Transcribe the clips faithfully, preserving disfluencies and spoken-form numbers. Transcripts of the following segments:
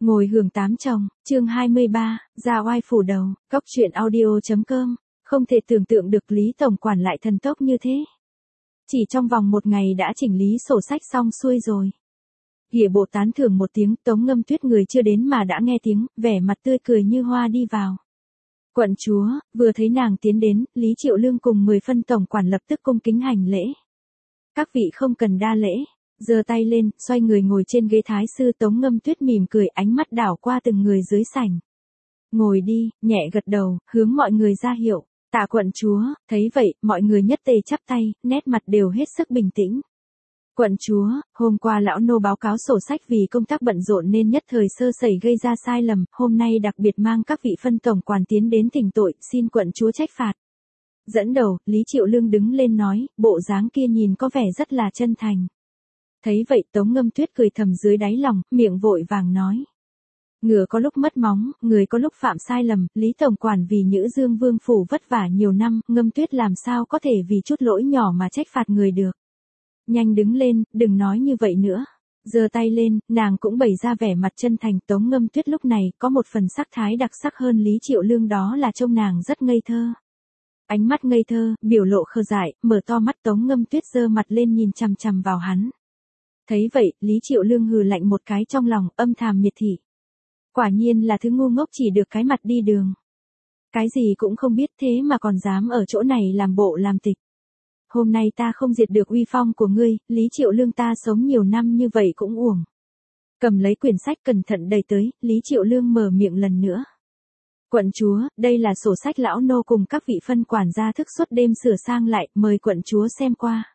Ngồi hưởng tám chồng, chương hai mươi ba, ra oai phủ đầu, cóc truyện audio.com, không thể tưởng tượng được Lý Tổng Quản lại thần tốc như thế. Chỉ trong vòng một ngày đã chỉnh lý sổ sách xong xuôi rồi. Ghịa bộ tán thưởng một tiếng, Tống Ngâm Tuyết người chưa đến mà đã nghe tiếng, vẻ mặt tươi cười như hoa đi vào. Quận chúa, vừa thấy nàng tiến đến, Lý Triệu Lương cùng mười phân tổng quản lập tức cung kính hành lễ. Các vị không cần đa lễ. Giơ tay lên, xoay người ngồi trên ghế thái sư. Tống Ngâm Tuyết mỉm cười, ánh mắt đảo qua từng người dưới sảnh. Ngồi đi, nhẹ gật đầu, hướng mọi người ra hiệu. Tạ quận chúa. Thấy vậy, mọi người nhất tề chắp tay, nét mặt đều hết sức bình tĩnh. Quận chúa, hôm qua lão nô báo cáo sổ sách vì công tác bận rộn nên nhất thời sơ sẩy gây ra sai lầm, hôm nay đặc biệt mang các vị phân tổng quản tiến đến thỉnh tội, xin quận chúa trách phạt. Dẫn đầu, Lý Triệu Lương đứng lên nói, bộ dáng kia nhìn có vẻ rất là chân thành. Thấy vậy Tống Ngâm Tuyết cười thầm dưới đáy lòng, miệng vội vàng nói. Ngựa có lúc mất móng, người có lúc phạm sai lầm, Lý Tổng Quản vì Nhữ Dương Vương phủ vất vả nhiều năm, Ngâm Tuyết làm sao có thể vì chút lỗi nhỏ mà trách phạt người được. Nhanh đứng lên, đừng nói như vậy nữa. Giơ tay lên, nàng cũng bày ra vẻ mặt chân thành. Tống Ngâm Tuyết lúc này có một phần sắc thái đặc sắc hơn Lý Triệu Lương, đó là trông nàng rất ngây thơ. Ánh mắt ngây thơ, biểu lộ khờ dại, mở to mắt. Tống Ngâm Tuyết giơ mặt lên nhìn chằm chằm vào hắn. Thấy vậy, Lý Triệu Lương hừ lạnh một cái trong lòng, âm thầm miệt thị. Quả nhiên là thứ ngu ngốc chỉ được cái mặt đi đường. Cái gì cũng không biết thế mà còn dám ở chỗ này làm bộ làm tịch. Hôm nay ta không diệt được uy phong của ngươi, Lý Triệu Lương ta sống nhiều năm như vậy cũng uổng. Cầm lấy quyển sách cẩn thận đầy tới, Lý Triệu Lương mở miệng lần nữa. Quận chúa, đây là sổ sách lão nô cùng các vị phân quản gia thức suốt đêm sửa sang lại, mời quận chúa xem qua.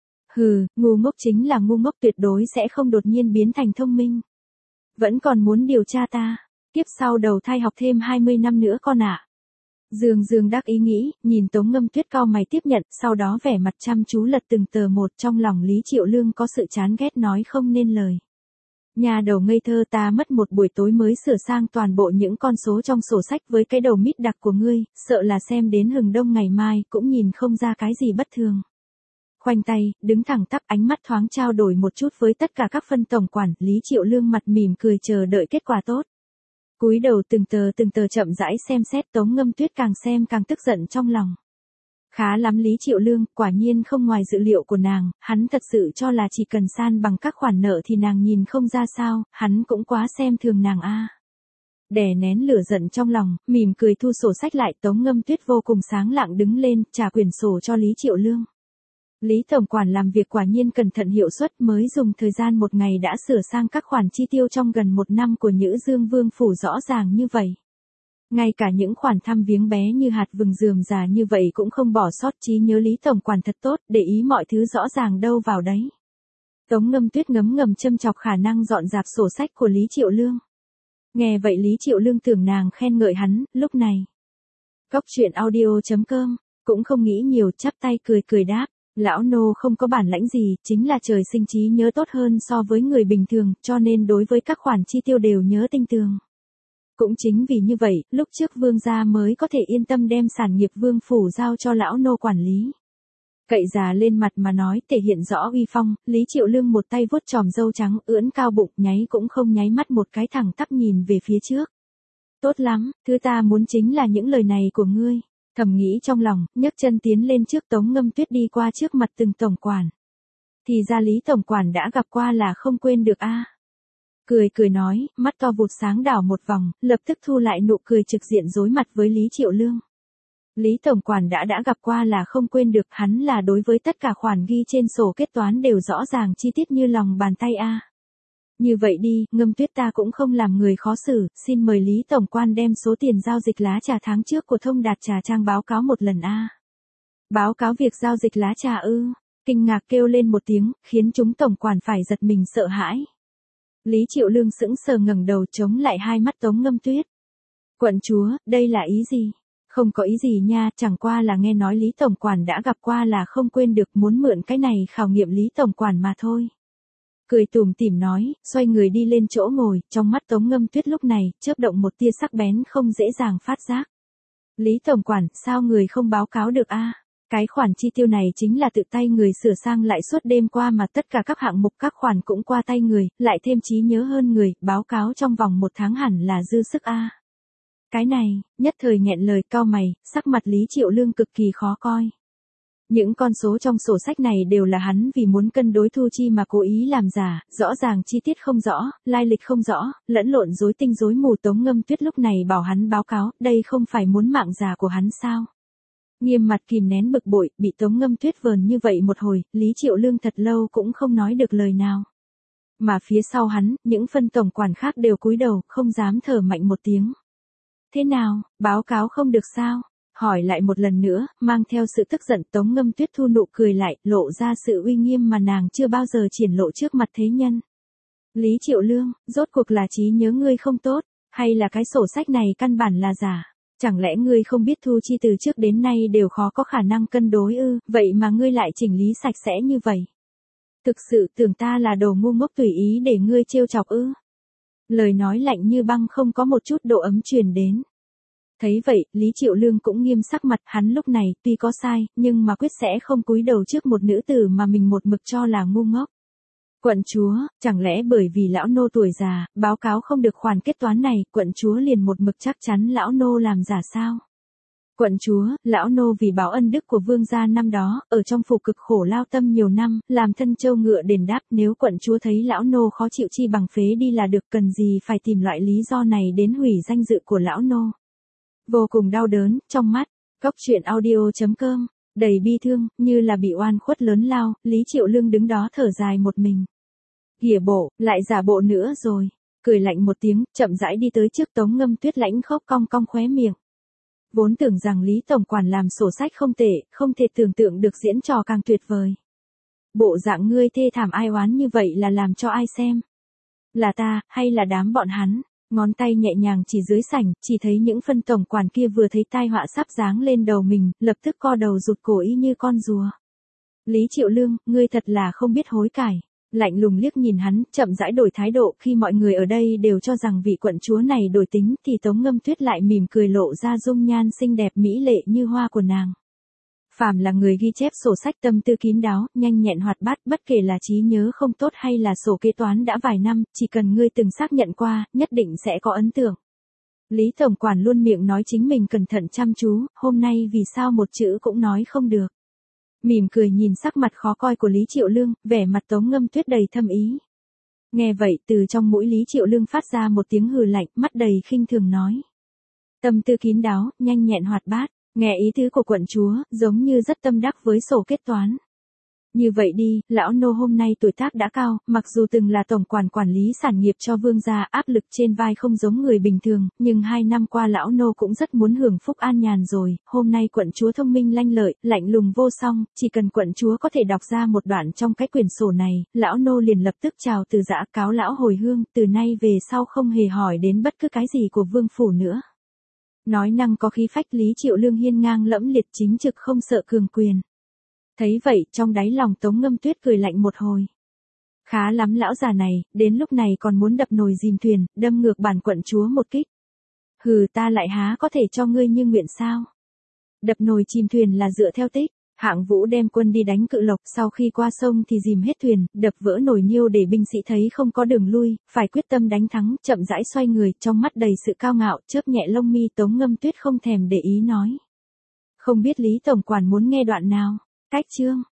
Hừ, ngu ngốc chính là ngu ngốc, tuyệt đối sẽ không đột nhiên biến thành thông minh. Vẫn còn muốn điều tra ta, tiếp sau đầu thai học thêm hai mươi năm nữa con ạ. À. Dương Dương đắc ý nghĩ, nhìn Tống Ngâm Tuyết cau mày tiếp nhận, sau đó vẻ mặt chăm chú lật từng tờ một. Trong lòng Lý Triệu Lương có sự chán ghét nói không nên lời. Nhà đầu ngây thơ, ta mất một buổi tối mới sửa sang toàn bộ những con số trong sổ sách với cái đầu mít đặc của ngươi, sợ là xem đến hừng đông ngày mai cũng nhìn không ra cái gì bất thường. Khoanh tay, đứng thẳng tắp, ánh mắt thoáng trao đổi một chút với tất cả các phân tổng quản, Lý Triệu Lương mặt mỉm cười chờ đợi kết quả tốt. Cúi đầu từng tờ từng tờ chậm rãi xem xét. Tống Ngâm Tuyết càng xem càng tức giận trong lòng. Khá lắm Lý Triệu Lương, quả nhiên không ngoài dự liệu của nàng, hắn thật sự cho là chỉ cần san bằng các khoản nợ thì nàng nhìn không ra sao, hắn cũng quá xem thường nàng a. À. Đè nén lửa giận trong lòng, mỉm cười thu sổ sách lại. Tống Ngâm Tuyết vô cùng sáng lạng đứng lên, trả quyển sổ cho Lý Triệu Lương. Lý Tổng Quản làm việc quả nhiên cẩn thận hiệu suất, mới dùng thời gian một ngày đã sửa sang các khoản chi tiêu trong gần một năm của Nhữ Dương Vương phủ rõ ràng như vậy. Ngay cả những khoản thăm viếng bé như hạt vừng rườm rà như vậy cũng không bỏ sót, trí nhớ Lý Tổng Quản thật tốt, để ý mọi thứ rõ ràng đâu vào đấy. Tống Ngâm Tuyết ngấm ngầm châm chọc khả năng dọn dẹp sổ sách của Lý Triệu Lương. Nghe vậy Lý Triệu Lương tưởng nàng khen ngợi hắn, lúc này. Cóc truyện audio.com, cũng không nghĩ nhiều, chắp tay cười cười đáp. Lão nô không có bản lãnh gì, chính là trời sinh trí nhớ tốt hơn so với người bình thường, cho nên đối với các khoản chi tiêu đều nhớ tinh tường. Cũng chính vì như vậy, lúc trước vương gia mới có thể yên tâm đem sản nghiệp vương phủ giao cho lão nô quản lý. Cậy già lên mặt mà nói, thể hiện rõ uy phong. Lý Triệu Lương một tay vuốt chòm râu trắng, ưỡn cao bụng, nháy cũng không nháy mắt một cái, thẳng tắp nhìn về phía trước. Tốt lắm, thứ ta muốn chính là những lời này của ngươi. Thầm nghĩ trong lòng, nhấc chân tiến lên trước. Tống Ngâm Tuyết đi qua trước mặt từng tổng quản. Thì ra Lý Tổng Quản đã gặp qua là không quên được a. À. Cười cười nói, mắt to vụt sáng đảo một vòng, lập tức thu lại nụ cười trực diện đối mặt với Lý Triệu Lương. Lý Tổng Quản đã đã gặp qua là không quên được, hắn là đối với tất cả khoản ghi trên sổ kết toán đều rõ ràng chi tiết như lòng bàn tay a. À. Như vậy đi, Ngâm Tuyết ta cũng không làm người khó xử, xin mời Lý Tổng Quan đem số tiền giao dịch lá trà tháng trước của Thông Đạt Trà Trang báo cáo một lần a. À. Báo cáo việc giao dịch lá trà ư? Kinh ngạc kêu lên một tiếng, khiến chúng tổng quản phải giật mình sợ hãi. Lý Triệu Lương sững sờ ngẩng đầu chống lại hai mắt Tống Ngâm Tuyết. Quận chúa, đây là ý gì? Không có ý gì nha, chẳng qua là nghe nói Lý Tổng Quản đã gặp qua là không quên được, muốn mượn cái này khảo nghiệm Lý Tổng Quản mà thôi. Cười tủm tỉm nói, xoay người đi lên chỗ ngồi, trong mắt Tống Ngâm Tuyết lúc này, chớp động một tia sắc bén không dễ dàng phát giác. Lý Tổng Quản, sao người không báo cáo được a? À? Cái khoản chi tiêu này chính là tự tay người sửa sang lại suốt đêm qua mà tất cả các hạng mục các khoản cũng qua tay người, lại thêm trí nhớ hơn người, báo cáo trong vòng một tháng hẳn là dư sức a. Cái này, nhất thời nghẹn lời cau mày, sắc mặt Lý Triệu Lương cực kỳ khó coi. Những con số trong sổ sách này đều là hắn vì muốn cân đối thu chi mà cố ý làm giả, rõ ràng chi tiết không rõ, lai lịch không rõ, lẫn lộn rối tinh rối mù. Tống Ngâm Tuyết lúc này bảo hắn báo cáo, đây không phải muốn mạng già của hắn sao? Nghiêm mặt kìm nén bực bội, bị Tống Ngâm Tuyết vờn như vậy một hồi, Lý Triệu Lương thật lâu cũng không nói được lời nào. Mà phía sau hắn, những phân tổng quản khác đều cúi đầu, không dám thở mạnh một tiếng. Thế nào, báo cáo không được sao? Hỏi lại một lần nữa, mang theo sự tức giận. Tống Ngâm Tuyết thu nụ cười lại, lộ ra sự uy nghiêm mà nàng chưa bao giờ triển lộ trước mặt thế nhân. Lý Triệu Lương, rốt cuộc là trí nhớ ngươi không tốt, hay là cái sổ sách này căn bản là giả? Chẳng lẽ ngươi không biết thu chi từ trước đến nay đều khó có khả năng cân đối ư, vậy mà ngươi lại chỉnh lý sạch sẽ như vậy? Thực sự tưởng ta là đồ ngu ngốc tùy ý để ngươi trêu chọc ư? Lời nói lạnh như băng không có một chút độ ấm truyền đến. Thấy vậy, Lý Triệu Lương cũng nghiêm sắc mặt, hắn lúc này tuy có sai, nhưng mà quyết sẽ không cúi đầu trước một nữ tử mà mình một mực cho là ngu ngốc. Quận chúa, chẳng lẽ bởi vì lão nô tuổi già, báo cáo không được khoản kết toán này, quận chúa liền một mực chắc chắn lão nô làm giả sao? Quận chúa, lão nô vì báo ân đức của vương gia năm đó, ở trong phủ cực khổ lao tâm nhiều năm, làm thân trâu ngựa đền đáp, nếu quận chúa thấy lão nô khó chịu chi bằng phế đi là được, cần gì phải tìm loại lý do này đến hủy danh dự của lão nô. Vô cùng đau đớn, trong mắt, Cốc truyện audio chấm com, đầy bi thương, như là bị oan khuất lớn lao, Lý Triệu Lương đứng đó thở dài một mình. Hỉa bộ, lại giả bộ nữa rồi, cười lạnh một tiếng, chậm rãi đi tới trước Tống Ngâm Tuyết lãnh khốc cong cong khóe miệng. Vốn tưởng rằng Lý Tổng Quản làm sổ sách không tệ, không thể tưởng tượng được diễn trò càng tuyệt vời. Bộ dạng ngươi thê thảm ai oán như vậy là làm cho ai xem? Là ta, hay là đám bọn hắn? Ngón tay nhẹ nhàng chỉ dưới sảnh, chỉ thấy những phân tổng quản kia vừa thấy tai họa sắp giáng lên đầu mình, lập tức co đầu rụt cổ y như con rùa. Lý Triệu Lương, ngươi thật là không biết hối cải. Lạnh lùng liếc nhìn hắn, chậm rãi đổi thái độ. Khi mọi người ở đây đều cho rằng vị quận chúa này đổi tính, thì Tống Ngâm Tuyết lại mỉm cười lộ ra dung nhan xinh đẹp mỹ lệ như hoa của nàng. Phàm là người ghi chép sổ sách tâm tư kín đáo, nhanh nhẹn hoạt bát, bất kể là trí nhớ không tốt hay là sổ kế toán đã vài năm, chỉ cần ngươi từng xác nhận qua, nhất định sẽ có ấn tượng. Lý Tổng Quản luôn miệng nói chính mình cẩn thận chăm chú, hôm nay vì sao một chữ cũng nói không được. Mỉm cười nhìn sắc mặt khó coi của Lý Triệu Lương, vẻ mặt Tống Ngâm Tuyết đầy thâm ý. Nghe vậy, từ trong mũi Lý Triệu Lương phát ra một tiếng hừ lạnh, mắt đầy khinh thường nói. Tâm tư kín đáo, nhanh nhẹn hoạt bát. Nghe ý tứ của quận chúa, giống như rất tâm đắc với sổ kết toán. Như vậy đi, lão nô hôm nay tuổi tác đã cao, mặc dù từng là tổng quản quản lý sản nghiệp cho vương gia, áp lực trên vai không giống người bình thường, nhưng hai năm qua lão nô cũng rất muốn hưởng phúc an nhàn rồi. Hôm nay quận chúa thông minh lanh lợi, lạnh lùng vô song, chỉ cần quận chúa có thể đọc ra một đoạn trong cái quyển sổ này, lão nô liền lập tức chào từ giã cáo lão hồi hương, từ nay về sau không hề hỏi đến bất cứ cái gì của vương phủ nữa. Nói năng có khí phách, Lý Triệu Lương hiên ngang lẫm liệt, chính trực không sợ cường quyền. Thấy vậy, trong đáy lòng Tống Ngâm Tuyết cười lạnh một hồi. Khá lắm lão già này, đến lúc này còn muốn đập nồi dìm thuyền, đâm ngược bản quận chúa một kích. Hừ, ta lại há có thể cho ngươi như nguyện sao? Đập nồi chìm thuyền là dựa theo tích. Hạng Vũ đem quân đi đánh Cự Lộc, sau khi qua sông thì dìm hết thuyền, đập vỡ nồi niêu để binh sĩ thấy không có đường lui, phải quyết tâm đánh thắng, chậm rãi xoay người, trong mắt đầy sự cao ngạo, chớp nhẹ lông mi. Tống Ngâm Tuyết không thèm để ý nói. Không biết Lý Tổng Quản muốn nghe đoạn nào? Cách chương.